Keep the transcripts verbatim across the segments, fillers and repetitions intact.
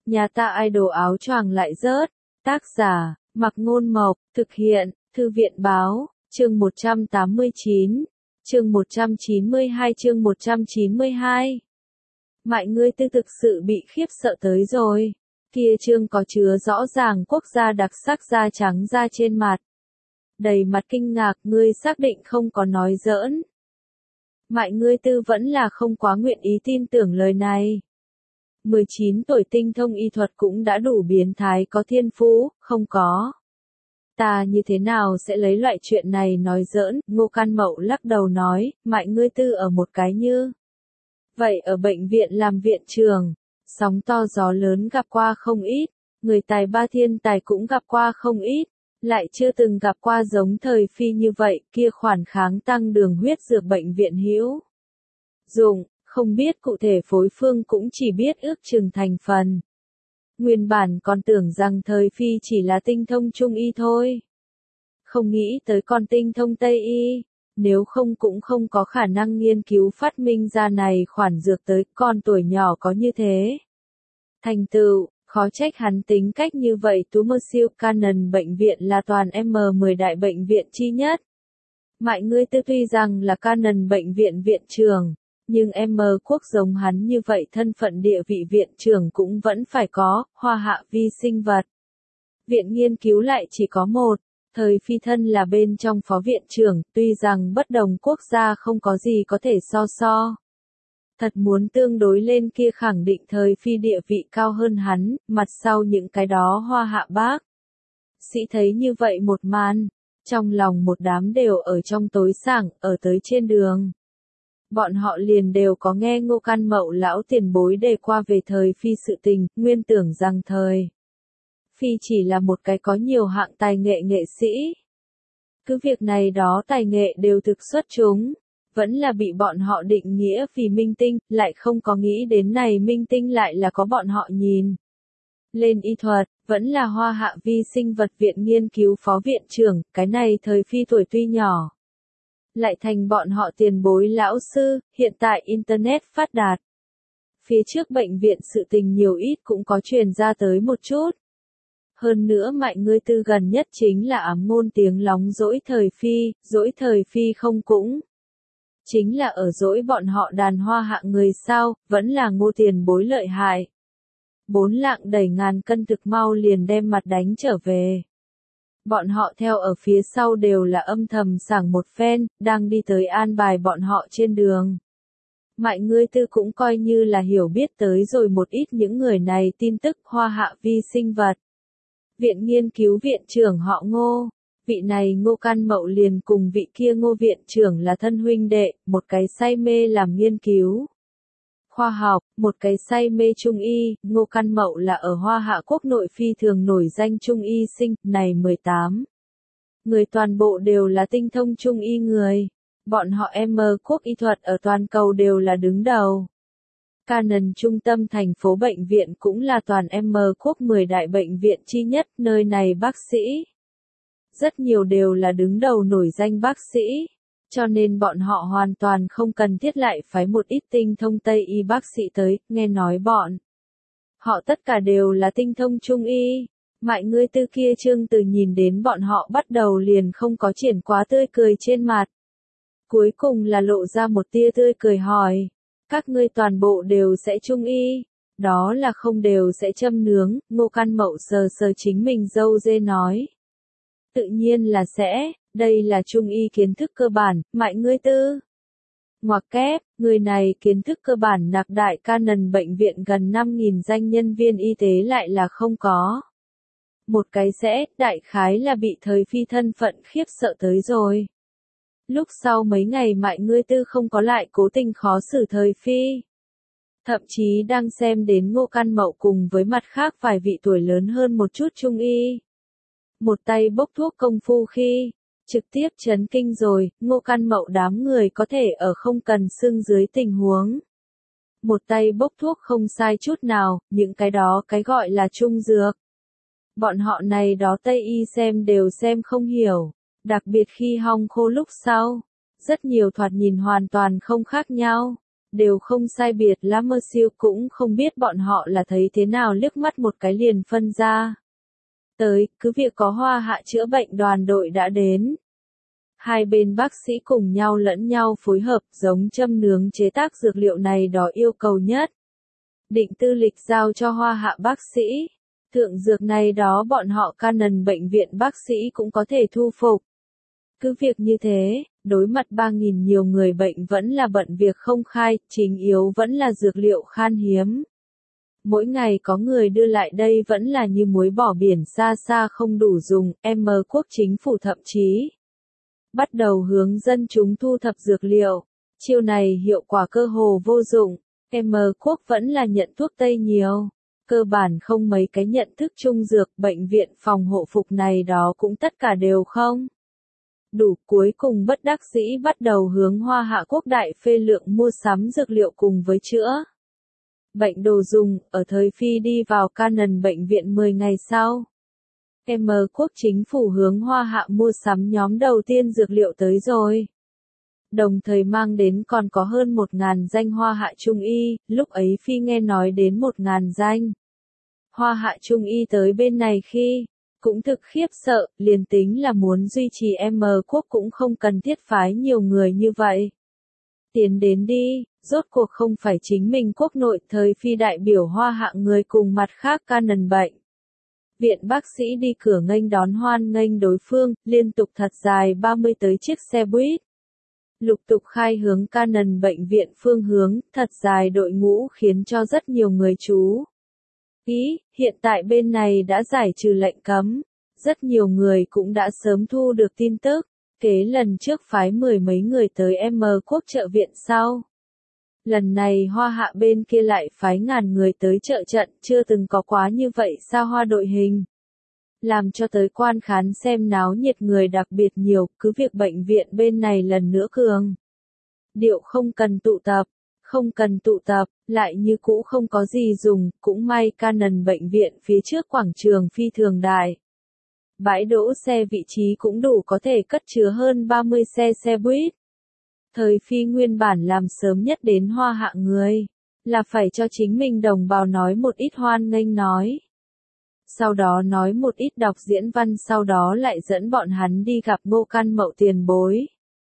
Nhà ta idol áo choàng lại rớt. Tác giả, Mặc Ngôn Mộc, thực hiện, Thư viện Báo, chương một trăm tám mươi chín, chương một trăm chín mươi hai chương một trăm chín mươi hai. Mại ngươi tư thực sự bị khiếp sợ tới rồi. Kia chương có chứa rõ ràng quốc gia đặc sắc da trắng da trên mặt. Đầy mặt kinh ngạc, ngươi xác định không có nói giỡn. Mại ngươi tư vẫn là không quá nguyện ý tin tưởng lời này. mười chín tuổi tinh thông y thuật cũng đã đủ biến thái có thiên phú, không có. Ta như thế nào sẽ lấy loại chuyện này nói giỡn, Ngô Can Mậu lắc đầu nói, mại ngươi tư ở một cái như. Vậy ở bệnh viện làm viện trưởng, sóng to gió lớn gặp qua không ít, người tài ba thiên tài cũng gặp qua không ít, lại chưa từng gặp qua giống thời phi như vậy, kia khoản kháng tăng đường huyết dược bệnh viện hữu dụng, không biết cụ thể phối phương cũng chỉ biết ước chừng thành phần. Nguyên bản còn tưởng rằng thời phi chỉ là tinh thông trung y thôi. Không nghĩ tới con tinh thông tây y, nếu không cũng không có khả năng nghiên cứu phát minh ra này khoản dược tới con tuổi nhỏ có như thế. Thành tựu, khó trách hắn tính cách như vậy. Commercial Canon bệnh viện là toàn M mười đại bệnh viện chi nhất. Mại ngươi tư tuy rằng là Canon bệnh viện viện trưởng, nhưng M quốc giống hắn như vậy thân phận địa vị viện trưởng cũng vẫn phải có, Hoa Hạ Vi sinh vật. Viện nghiên cứu lại chỉ có một, thời phi thân là bên trong phó viện trưởng, tuy rằng bất đồng quốc gia không có gì có thể so so. Thật muốn tương đối lên kia khẳng định thời phi địa vị cao hơn hắn, mặt sau những cái đó Hoa Hạ bác. Sĩ thấy như vậy một màn, trong lòng một đám đều ở trong tối sảng, ở tới trên đường. Bọn họ liền đều có nghe Ngô Can Mậu lão tiền bối đề qua về thời phi sự tình, nguyên tưởng rằng thời phi chỉ là một cái có nhiều hạng tài nghệ nghệ sĩ. Cứ việc này đó tài nghệ đều thực xuất chúng, vẫn là bị bọn họ định nghĩa vì minh tinh, lại không có nghĩ đến này minh tinh lại là có bọn họ nhìn. Lên y thuật, vẫn là Hoa Hạ Vi sinh vật viện nghiên cứu phó viện trưởng, cái này thời phi tuổi tuy nhỏ. Lại thành bọn họ tiền bối lão sư, hiện tại Internet phát đạt. Phía trước bệnh viện sự tình nhiều ít cũng có truyền ra tới một chút. Hơn nữa mại ngươi tư gần nhất chính là ám ngôn tiếng lóng dỗi thời phi, dỗi thời phi không cũng. Chính là ở dỗi bọn họ đàn Hoa Hạ người sao, vẫn là Ngô tiền bối lợi hại. Bốn lạng đẩy ngàn cân thực mau liền đem mặt đánh trở về. Bọn họ theo ở phía sau đều là âm thầm sảng một phen, đang đi tới an bài bọn họ trên đường. Mại ngươi tư cũng coi như là hiểu biết tới rồi một ít những người này tin tức Hoa Hạ Vi sinh vật. Viện nghiên cứu viện trưởng họ Ngô, vị này Ngô Can Mậu liền cùng vị kia Ngô viện trưởng là thân huynh đệ, một cái say mê làm nghiên cứu khoa học, một cái say mê trung y. Ngô Can Mậu là ở Hoa Hạ quốc nội phi thường nổi danh trung y sinh, này mười tám. Người toàn bộ đều là tinh thông trung y người. Bọn họ M quốc y thuật ở toàn cầu đều là đứng đầu. Canon trung tâm thành phố bệnh viện cũng là toàn M quốc mười đại bệnh viện chi nhất, nơi này bác sĩ. Rất nhiều đều là đứng đầu nổi danh bác sĩ. Cho nên bọn họ hoàn toàn không cần thiết lại phái một ít tinh thông Tây y bác sĩ tới, nghe nói bọn. Họ tất cả đều là tinh thông Trung y. Mại ngươi tư kia chương từ nhìn đến bọn họ bắt đầu liền không có triển quá tươi cười trên mặt. Cuối cùng là lộ ra một tia tươi cười hỏi. Các ngươi toàn bộ đều sẽ Trung y. Đó là không đều sẽ châm nướng, Ngô Can Mậu sờ sờ chính mình dâu dê nói. Tự nhiên là sẽ. Đây là trung y kiến thức cơ bản, mại ngươi tư. Ngoặc kép, người này kiến thức cơ bản nạc đại Canon bệnh viện gần năm nghìn danh nhân viên y tế lại là không có. Một cái sẽ, đại khái là bị thời phi thân phận khiếp sợ tới rồi. Lúc sau mấy ngày mại ngươi tư không có lại cố tình khó xử thời phi. Thậm chí đang xem đến Ngô Can Mậu cùng với mặt khác vài vị tuổi lớn hơn một chút trung y. Một tay bốc thuốc công phu khi. Trực tiếp chấn kinh rồi, Ngô Can Mậu đám người có thể ở không cần xương dưới tình huống. Một tay bốc thuốc không sai chút nào, những cái đó cái gọi là trung dược. Bọn họ này đó Tây y xem đều xem không hiểu, đặc biệt khi hong khô lúc sau. Rất nhiều thoạt nhìn hoàn toàn không khác nhau. đều không sai biệt lắm, mơ siêu cũng không biết bọn họ là thấy thế nào, liếc mắt một cái liền phân ra. Tới, cứ việc có Hoa Hạ chữa bệnh đoàn đội đã đến. Hai bên bác sĩ cùng nhau lẫn nhau phối hợp, giống châm nướng chế tác dược liệu này đó yêu cầu nhất. Định tư lịch giao cho Hoa Hạ bác sĩ. Thượng dược này đó bọn họ Canon bệnh viện bác sĩ cũng có thể thu phục. Cứ việc như thế, đối mặt ba nghìn nhiều người bệnh vẫn là bận việc không khai, chính yếu vẫn là dược liệu khan hiếm. Mỗi ngày có người đưa lại đây vẫn là như muối bỏ biển, xa xa không đủ dùng, M quốc chính phủ thậm chí bắt đầu hướng dân chúng thu thập dược liệu. Chiêu này hiệu quả cơ hồ vô dụng, M quốc vẫn là nhận thuốc Tây nhiều. Cơ bản không mấy cái nhận thức chung dược, bệnh viện phòng hộ phục này đó cũng tất cả đều không đủ, cuối cùng bất đắc dĩ bắt đầu hướng Hoa Hạ quốc đại phê lượng mua sắm dược liệu cùng với chữa bệnh đồ dùng, ở thời phi đi vào Canon bệnh viện mười ngày sau. M quốc chính phủ hướng Hoa Hạ mua sắm nhóm đầu tiên dược liệu tới rồi. Đồng thời mang đến còn có hơn một ngàn danh Hoa Hạ Trung Y, lúc ấy phi nghe nói đến một ngàn danh Hoa Hạ Trung Y tới bên này khi cũng thực khiếp sợ, liền tính là muốn duy trì M quốc cũng không cần thiết phái nhiều người như vậy. Tiến đến đi, rốt cuộc không phải chính mình quốc nội, thời phi đại biểu Hoa Hạ người cùng mặt khác Canon bệnh viện bác sĩ đi cửa nghênh đón hoan nghênh đối phương, liên tục thật dài ba mươi tới chiếc xe buýt. Lục tục khai hướng Canon bệnh viện phương hướng, thật dài đội ngũ khiến cho rất nhiều người chú ý, hiện tại bên này đã giải trừ lệnh cấm. Rất nhiều người cũng đã sớm thu được tin tức, kế lần trước phái mười mấy người tới M quốc trợ viện sau. Lần này Hoa Hạ bên kia lại phái ngàn người tới trợ trận, chưa từng có quá như vậy sao hoa đội hình. Làm cho tới quan khán xem náo nhiệt người đặc biệt nhiều, cứ việc bệnh viện bên này lần nữa cường điệu không cần tụ tập, không cần tụ tập, lại như cũ không có gì dùng, cũng may Canon bệnh viện phía trước quảng trường phi thường đại. Bãi đỗ xe vị trí cũng đủ có thể cất chứa hơn ba mươi xe xe buýt. Thời phi nguyên bản làm sớm nhất đến Hoa Hạ người, là phải cho chính mình đồng bào nói một ít hoan nghênh nói. Sau đó nói một ít đọc diễn văn, sau đó lại dẫn bọn hắn đi gặp Ngô Căn Mậu tiền bối.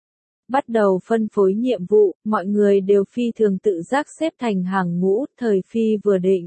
Bắt đầu phân phối nhiệm vụ, mọi người đều phi thường tự giác xếp thành hàng ngũ, thời phi vừa định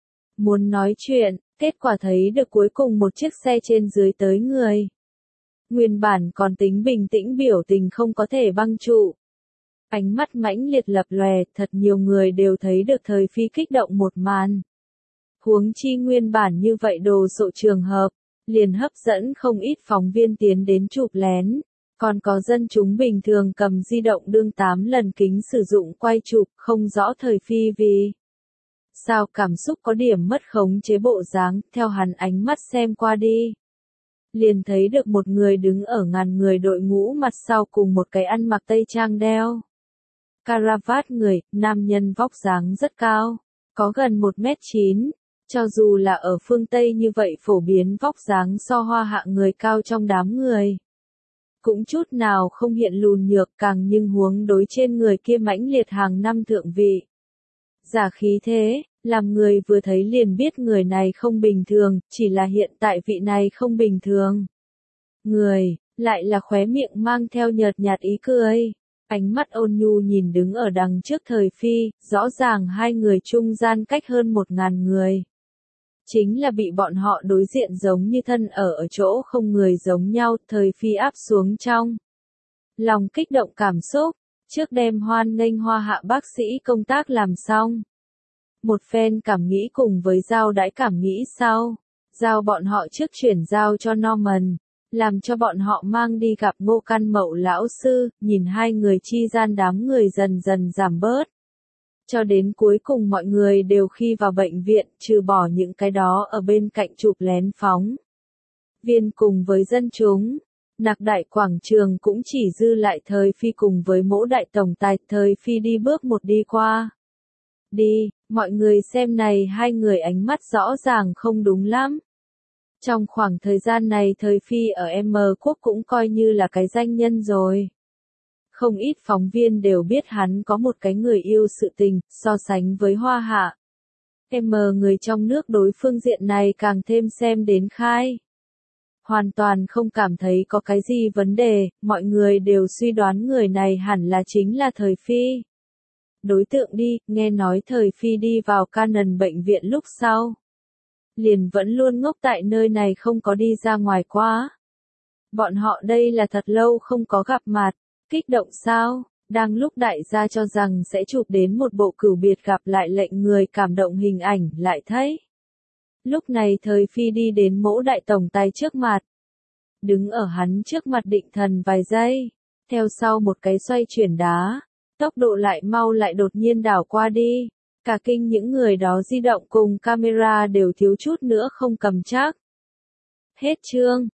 muốn nói chuyện, kết quả thấy được cuối cùng một chiếc xe trên dưới tới người. Nguyên bản còn tính bình tĩnh biểu tình không có thể băng trụ. Ánh mắt mãnh liệt lập lòe, thật nhiều người đều thấy được thời phi kích động một màn. Huống chi nguyên bản như vậy đồ sộ trường hợp, liền hấp dẫn không ít phóng viên tiến đến chụp lén. Còn có dân chúng bình thường cầm di động đương tám lần kính sử dụng quay chụp, không rõ thời phi vì sao cảm xúc có điểm mất khống chế bộ dáng, theo hắn ánh mắt xem qua đi. Liền thấy được một người đứng ở ngàn người đội ngũ mặt sau cùng một cái ăn mặc tây trang đeo caravat người, nam nhân vóc dáng rất cao, có gần một mét chín, cho dù là ở phương Tây như vậy phổ biến vóc dáng so Hoa Hạ người cao trong đám người. Cũng chút nào không hiện lùn nhược, càng nhưng huống đối trên người kia mãnh liệt hàng năm thượng vị. Giả khí thế, làm người vừa thấy liền biết người này không bình thường, chỉ là hiện tại vị này không bình thường. Người, lại là khóe miệng mang theo nhợt nhạt ý cười. Ánh mắt ôn nhu nhìn đứng ở đằng trước thời phi, rõ ràng hai người trung gian cách hơn một ngàn người. Chính là bị bọn họ đối diện giống như thân ở ở chỗ không người giống nhau, thời phi áp xuống trong lòng kích động cảm xúc, trước đem hoan nghênh Hoa Hạ bác sĩ công tác làm xong. Một phen cảm nghĩ cùng với giao đãi cảm nghĩ sau, giao bọn họ trước chuyển giao cho Norman, làm cho bọn họ mang đi gặp Ngô Căn Mậu lão sư, nhìn hai người chi gian đám người dần dần giảm bớt. Cho đến cuối cùng mọi người đều khi vào bệnh viện, trừ bỏ những cái đó ở bên cạnh chụp lén phóng viên cùng với dân chúng. Nạc đại quảng trường cũng chỉ dư lại thời phi cùng với mỗ đại tổng tài, thời phi đi bước một đi qua. Đi, mọi người xem này hai người ánh mắt rõ ràng không đúng lắm. Trong khoảng thời gian này thời phi ở M quốc cũng coi như là cái danh nhân rồi. Không ít phóng viên đều biết hắn có một cái người yêu sự tình, so sánh với Hoa Hạ. M người trong nước đối phương diện này càng thêm xem đến khai. Hoàn toàn không cảm thấy có cái gì vấn đề, mọi người đều suy đoán người này hẳn là chính là Thời Phi. Đối tượng đi, nghe nói Thời Phi đi vào Canon bệnh viện lúc sau. Liền vẫn luôn ngốc tại nơi này không có đi ra ngoài quá. Bọn họ đây là thật lâu không có gặp mặt, kích động sao, đang lúc đại gia cho rằng sẽ chụp đến một bộ cửu biệt gặp lại lệnh người cảm động hình ảnh lại thấy. Lúc này Thời Phi đi đến Mỗ đại tổng tài trước mặt. Đứng ở hắn trước mặt định thần vài giây, theo sau một cái xoay chuyển đá, tốc độ lại mau lại đột nhiên đảo qua đi. Cả kinh những người đó di động cùng camera đều thiếu chút nữa không cầm chắc. Hết chương.